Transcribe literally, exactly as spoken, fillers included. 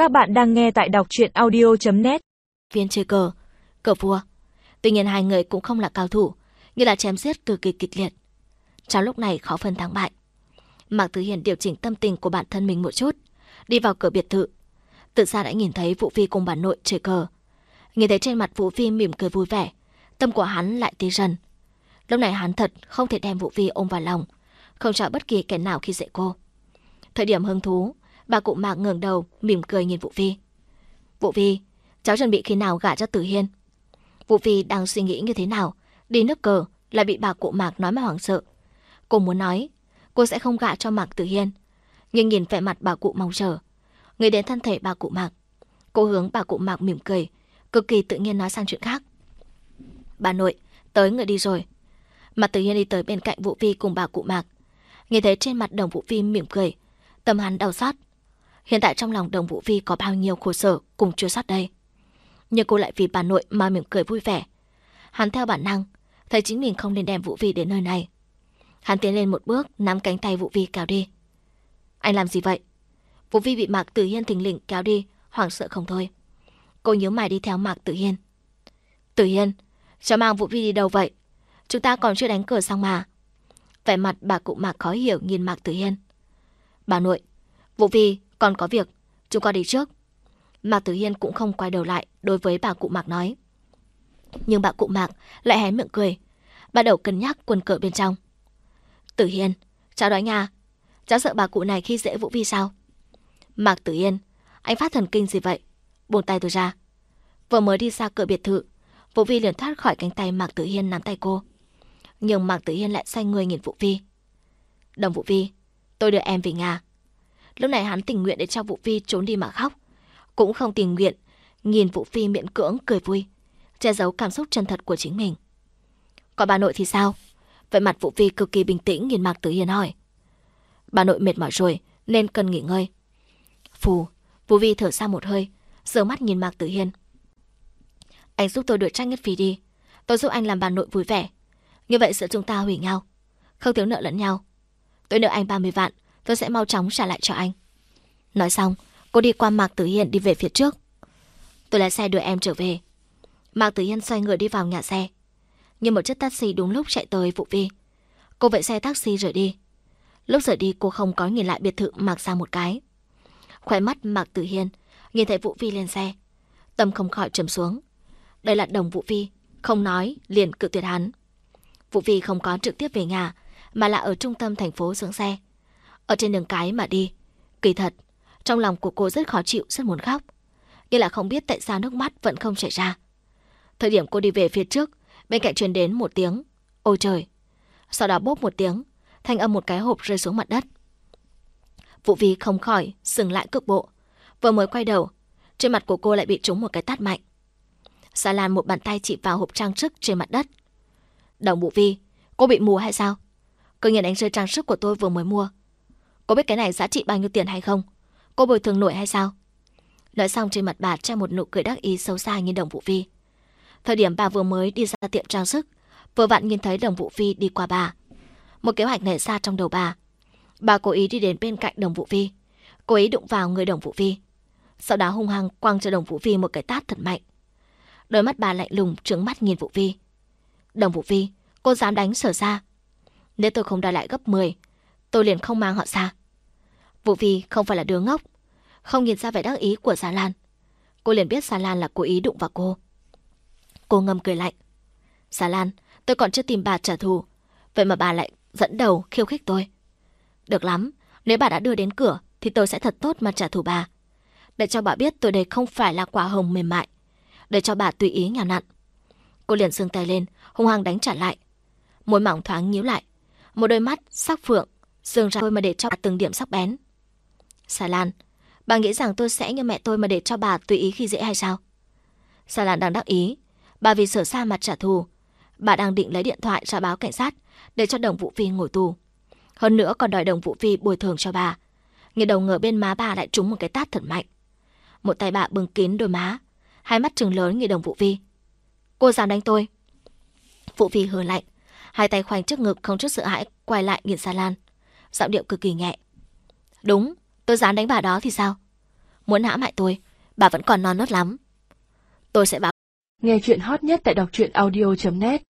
Các bạn đang nghe tại đọc truyện audio chấm net. Viên chơi cờ, cờ vua. Tuy nhiên hai người cũng không là cao thủ, như là chém giết cực kỳ kịch liệt. Trong lúc này khó phân thắng bại. Mạc Tử Hiên điều chỉnh tâm tình của bản thân mình một chút, đi vào cửa biệt thự. Từ xa đã nhìn thấy Vũ Phi cùng bà nội chơi cờ. Nhìn thấy trên mặt Vũ Phi mỉm cười vui vẻ, tâm của hắn lại tê dần. Lúc này hắn thật không thể đem Vũ Phi ôm vào lòng, không cho bất kỳ kẻ nào khi dễ cô. Thời điểm hứng thú, bà cụ Mạc ngẩng đầu mỉm cười nhìn Vũ Phi. Vũ Phi, cháu chuẩn bị khi nào gả cho Tử Hiên? Vũ Phi đang suy nghĩ như thế nào, đi nước cờ lại bị bà cụ Mạc nói mà hoảng sợ. Cô muốn nói cô sẽ không gả cho Mạc Tử Hiên, nhưng nhìn vẻ mặt bà cụ mong chờ, nghĩ đến thân thể bà cụ Mạc, cô hướng bà cụ Mạc mỉm cười, cực kỳ tự nhiên nói sang chuyện khác. Bà nội, tới người đi rồi. Mạc Tử Hiên đi tới bên cạnh Vũ Phi cùng bà cụ Mạc, nhìn thấy trên mặt Đồng Vũ Phi mỉm cười, tâm hắn đau xót. Hiện tại trong lòng Đồng Vũ Phi có bao nhiêu khổ sở cùng chua xót đây, nhưng cô lại vì bà nội mà mỉm cười vui vẻ. Hắn theo bản năng thấy chính mình không nên đem Vũ Phi đến nơi này. Hắn tiến lên một bước, nắm cánh tay Vũ Phi kéo đi. Anh làm gì vậy? Vũ Phi bị Mạc Tử Hiên thình lình kéo đi, hoảng sợ không thôi. Cô nhíu mày đi theo Mạc Tử Hiên. Tử Hiên, cháu mang Vũ Phi đi đâu vậy? Chúng ta còn chưa đánh cờ xong mà. Vẻ mặt bà cụ Mạc khó hiểu nhìn Mạc Tử Hiên. Bà nội, Vũ Phi còn có việc, chúng con đi trước. Mạc Tử Hiên cũng không quay đầu lại đối với bà cụ Mạc nói. Nhưng bà cụ Mạc lại hé miệng cười, bắt đầu cân nhắc quân cờ bên trong. Tử Hiên, cháu đói nha. Cháu sợ bà cụ này khi dễ Vũ Phi sao? Mạc Tử Hiên, anh phát thần kinh gì vậy? Buông tay tôi ra. Vừa mới đi xa cửa biệt thự, Vũ Phi liền thoát khỏi cánh tay Mạc Tử Hiên nắm tay cô. Nhưng Mạc Tử Hiên lại xoay người nhìn Vũ Phi. Đồng Vũ Phi, tôi đưa em về nhà. Lúc này hắn tình nguyện để cho Vũ Phi trốn đi mà khóc, cũng không tình nguyện nhìn Vũ Phi miễn cưỡng cười vui, che giấu cảm xúc chân thật của chính mình. Còn bà nội thì sao? Vậy mặt Vũ Phi cực kỳ bình tĩnh nhìn Mạc Tử Hiên hỏi. Bà nội mệt mỏi rồi nên cần nghỉ ngơi. Phù, Vũ Phi thở ra một hơi, giơ mắt nhìn Mạc Tử Hiên. Anh giúp tôi đuổi Trác Nhất Phi đi, tôi giúp anh làm bà nội vui vẻ. Như vậy giữa chúng ta hủy nhau, không thiếu nợ lẫn nhau. Tôi nợ anh ba mươi vạn, tôi sẽ mau chóng trả lại cho anh. Nói xong, cô đi qua Mạc Tử Hiên đi về phía trước. Tôi lái xe đưa em trở về. Mạc Tử Hiên xoay người đi vào nhà xe, nhưng một chiếc taxi đúng lúc chạy tới Vũ Phi. Cô vẫy xe taxi rời đi. Lúc rời đi cô không có nhìn lại biệt thự Mạc Gia một cái. Khóe mắt Mạc Tử Hiên nhìn thấy Vũ Phi lên xe, tâm không khỏi trầm xuống. Đây là Đồng Vũ Phi, không nói liền cự tuyệt hắn. Vũ Phi không có trực tiếp về nhà, mà là ở trung tâm thành phố dưỡng xe. Ở trên đường cái mà đi, kỳ thật trong lòng của cô rất khó chịu, rất muốn khóc, nhưng là không biết tại sao nước mắt vẫn không chảy ra. Thời điểm cô đi về phía trước, bên cạnh truyền đến một tiếng ôi trời, sau đó bốp một tiếng, thanh âm một cái hộp rơi xuống mặt đất. Vũ Phi không khỏi dừng lại cước bộ, vừa mới quay đầu, trên mặt của cô lại bị trúng một cái tát mạnh. Sa Lan một bàn tay chỉ vào hộp trang sức trên mặt đất. Đồng Vũ Phi, cô bị mù hay sao? Cứ nhìn đánh rơi trang sức của tôi vừa mới mua. Cô biết cái này giá trị bao nhiêu tiền hay không? Cô bồi thường nổi hay sao? Nói xong trên mặt bà treo một nụ cười đắc ý xấu xa nhìn Đồng Vũ Phi. Thời điểm bà vừa mới đi ra tiệm trang sức, vừa vặn nhìn thấy Đồng Vũ Phi đi qua bà. Một kế hoạch nảy ra trong đầu bà. Bà cố ý đi đến bên cạnh Đồng Vũ Phi, cố ý đụng vào người Đồng Vũ Phi, sau đó hung hăng quăng cho Đồng Vũ Phi một cái tát thật mạnh. Đôi mắt bà lạnh lùng trừng mắt nhìn Vũ Phi. Đồng Vũ Phi, cô dám đánh Sở Gia? Nếu tôi không đòi lại gấp mười, tôi liền không mang họ Sa. Vũ Phi không phải là đứa ngốc, không nhìn ra vẻ đắc ý của Sa Lan. Cô liền biết Sa Lan là cố ý đụng vào cô. Cô ngầm cười lạnh. Sa Lan, tôi còn chưa tìm bà trả thù, vậy mà bà lại dẫn đầu khiêu khích tôi. Được lắm, nếu bà đã đưa đến cửa thì tôi sẽ thật tốt mà trả thù bà, để cho bà biết tôi đây không phải là quả hồng mềm mại, để cho bà tùy ý nhào nặn. Cô liền giương tay lên, hung hăng đánh trả lại. Môi mỏng thoáng nhíu lại, một đôi mắt sắc phượng dương ra tôi mà để cho bà từng điểm sắc bén. Sa Lan, bà nghĩ rằng tôi sẽ như mẹ tôi mà để cho bà tùy ý khi dễ hay sao? Sa Lan đang đắc ý, bà vì Sở Sa mà trả thù. Bà đang định lấy điện thoại ra báo cảnh sát để cho Đồng Vũ Phi ngồi tù, hơn nữa còn đòi Đồng Vũ Phi bồi thường cho bà. Nhưng đầu ngờ bên má bà lại trúng một cái tát thật mạnh. Một tay bà bưng kín đôi má, hai mắt trừng lớn như Đồng Vũ Phi. Cô dám đánh tôi? Vũ Phi hừ lạnh, hai tay khoanh trước ngực không chút sợ hãi quay lại nhìn Sa Lan, giọng điệu cực kỳ nhẹ. Đúng, tôi dám đánh bà đó thì sao? muốn hãm hại tôi, bà vẫn còn non nớt lắm. Tôi sẽ báo. Nghe chuyện hot nhất tại đọc truyện audio chấm net